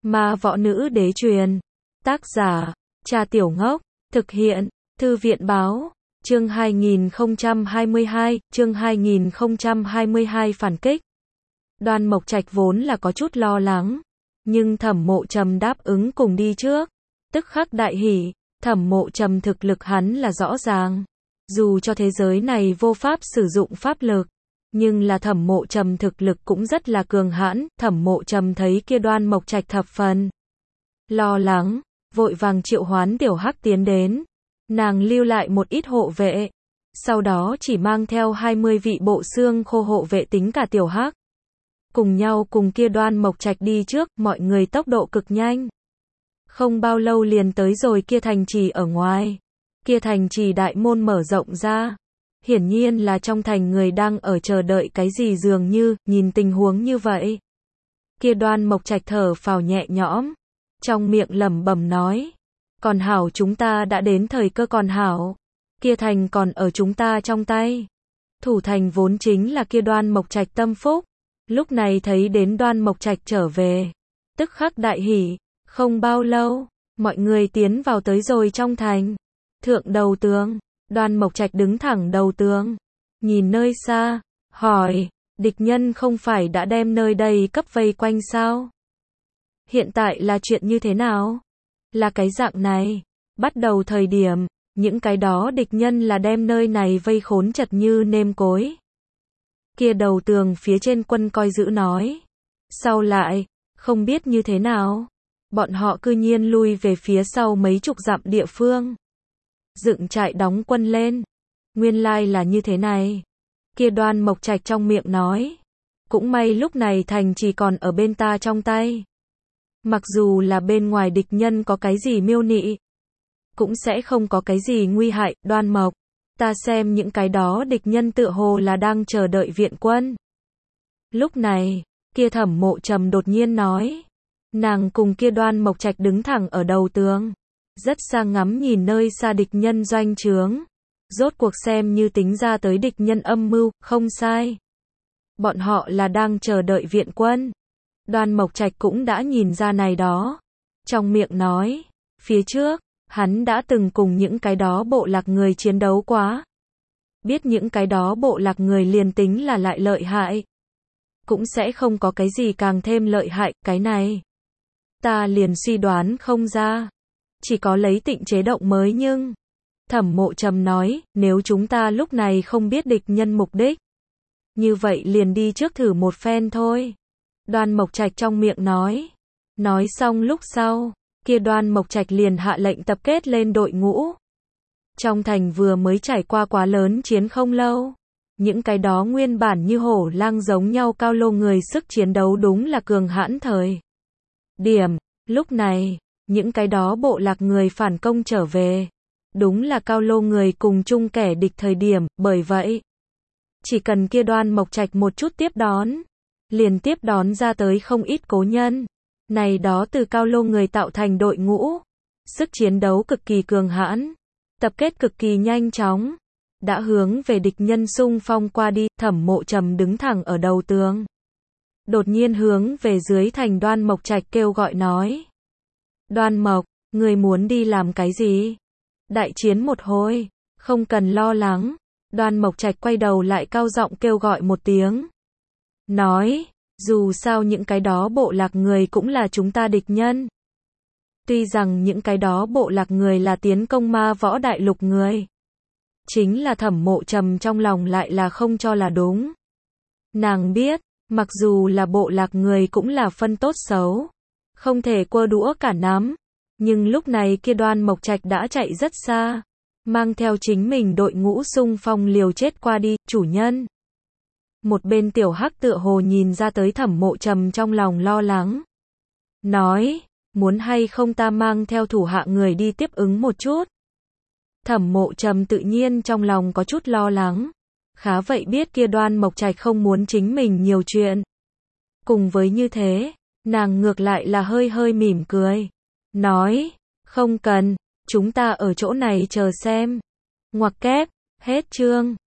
Ma võ nữ đế truyền. Tác giả, Trà Tiểu Ngốc. Thực hiện, Thư viện báo. Chương 2022 phản kích. Đoan Mộc Trạch vốn là có chút lo lắng, nhưng Thẩm Mộ Trầm đáp ứng cùng đi trước, tức khắc đại hỉ. Thẩm Mộ Trầm thực lực hắn là rõ ràng, dù cho thế giới này vô pháp sử dụng pháp lực, nhưng là Thẩm Mộ Trầm thực lực cũng rất là cường hãn. Thẩm Mộ Trầm thấy kia Đoan Mộc Trạch thập phần lo lắng, vội vàng triệu hoán Tiểu Hắc tiến đến. Nàng lưu lại một ít hộ vệ, sau đó chỉ mang theo 20 vị bộ xương khô hộ vệ tính cả Tiểu Hắc, cùng nhau cùng kia Đoan Mộc Trạch đi trước. Mọi người tốc độ cực nhanh, không bao lâu liền tới rồi kia thành trì ở ngoài. Kia thành trì đại môn mở rộng ra, hiển nhiên là trong thành người đang ở chờ đợi cái gì dường như. Nhìn tình huống như vậy, kia Đoan Mộc Trạch thở phào nhẹ nhõm, trong miệng lẩm bẩm nói, còn hảo chúng ta đã đến thời cơ, còn hảo, kia thành còn ở chúng ta trong tay. Thủ thành vốn chính là kia Đoan Mộc Trạch tâm phúc, lúc này thấy đến Đoan Mộc Trạch trở về, tức khắc đại hỉ. Không bao lâu, mọi người tiến vào tới rồi trong thành. Thượng đầu tường, Đoan Mộc Trạch đứng thẳng đầu tường, nhìn nơi xa, hỏi, địch nhân không phải đã đem nơi đây cấp vây quanh sao? Hiện tại là chuyện như thế nào? Là cái dạng này, bắt đầu thời điểm, những cái đó địch nhân là đem nơi này vây khốn chật như nêm cối. Kia đầu tường phía trên quân coi giữ nói. Sau lại, không biết như thế nào, bọn họ cư nhiên lui về phía sau mấy chục dặm địa phương, dựng trại đóng quân lên. Nguyên lai là như thế này. Kia Đoan Mộc Trạch trong miệng nói, cũng may lúc này thành chỉ còn ở bên ta trong tay. Mặc dù là bên ngoài địch nhân có cái gì miêu nị, cũng sẽ không có cái gì nguy hại. Đoan Mộc, ta xem những cái đó địch nhân tựa hồ là đang chờ đợi viện quân. Lúc này, kia Thẩm Mộ Trầm đột nhiên nói. Nàng cùng kia Đoan Mộc Trạch đứng thẳng ở đầu tường, rất xa ngắm nhìn nơi xa địch nhân doanh trướng. Rốt cuộc xem như tính ra tới địch nhân âm mưu, không sai. Bọn họ là đang chờ đợi viện quân. Đoan Mộc Trạch cũng đã nhìn ra này đó. Trong miệng nói, phía trước, hắn đã từng cùng những cái đó bộ lạc người chiến đấu quá. Biết những cái đó bộ lạc người liền tính là lại lợi hại, cũng sẽ không có cái gì càng thêm lợi hại. Cái này, ta liền suy đoán không ra. Chỉ có lấy Tịnh chế động mới. Nhưng Thẩm Mộ Trầm nói, nếu chúng ta lúc này không biết địch nhân mục đích, như vậy liền đi trước thử một phen thôi. Đoan Mộc Trạch trong miệng nói. Nói xong lúc sau, kia Đoan Mộc Trạch liền hạ lệnh tập kết lên đội ngũ. Trong thành vừa mới trải qua quá lớn chiến không lâu, những cái đó nguyên bản như hổ lang giống nhau cao lô người sức chiến đấu đúng là cường hãn thời điểm. Lúc này, những cái đó bộ lạc người phản công trở về, đúng là cao lô người cùng chung kẻ địch thời điểm. Bởi vậy, chỉ cần kia Đoan Mộc Trạch một chút tiếp đón, liền tiếp đón ra tới không ít cố nhân. Này đó từ cao lô người tạo thành đội ngũ, sức chiến đấu cực kỳ cường hãn, tập kết cực kỳ nhanh chóng, đã hướng về địch nhân xung phong qua đi. Thẩm Mộ Trầm đứng thẳng ở đầu tường, đột nhiên hướng về dưới thành Đoan Mộc Trạch kêu gọi nói. Đoan Mộc, người muốn đi làm cái gì? Đại chiến một hồi, không cần lo lắng. Đoan Mộc Trạch quay đầu lại cao giọng kêu gọi một tiếng. Nói, dù sao những cái đó bộ lạc người cũng là chúng ta địch nhân. Tuy rằng những cái đó bộ lạc người là tiến công ma võ đại lục người, chính là Thẩm Mộ Trầm trong lòng lại là không cho là đúng. Nàng biết, mặc dù là bộ lạc người cũng là phân tốt xấu, không thể quơ đũa cả nắm. Nhưng lúc này kia Đoan Mộc Trạch đã chạy rất xa, mang theo chính mình đội ngũ xung phong liều chết qua đi. Chủ nhân. Một bên Tiểu Hắc tựa hồ nhìn ra tới Thẩm Mộ Trầm trong lòng lo lắng. Nói, muốn hay không ta mang theo thủ hạ người đi tiếp ứng một chút. Thẩm Mộ Trầm tự nhiên trong lòng có chút lo lắng. Khá vậy biết kia Đoan Mộc Trạch không muốn chính mình nhiều chuyện. Cùng với như thế, nàng ngược lại là hơi hơi mỉm cười. Nói, không cần, chúng ta ở chỗ này chờ xem. Ngoặc kép, hết chương.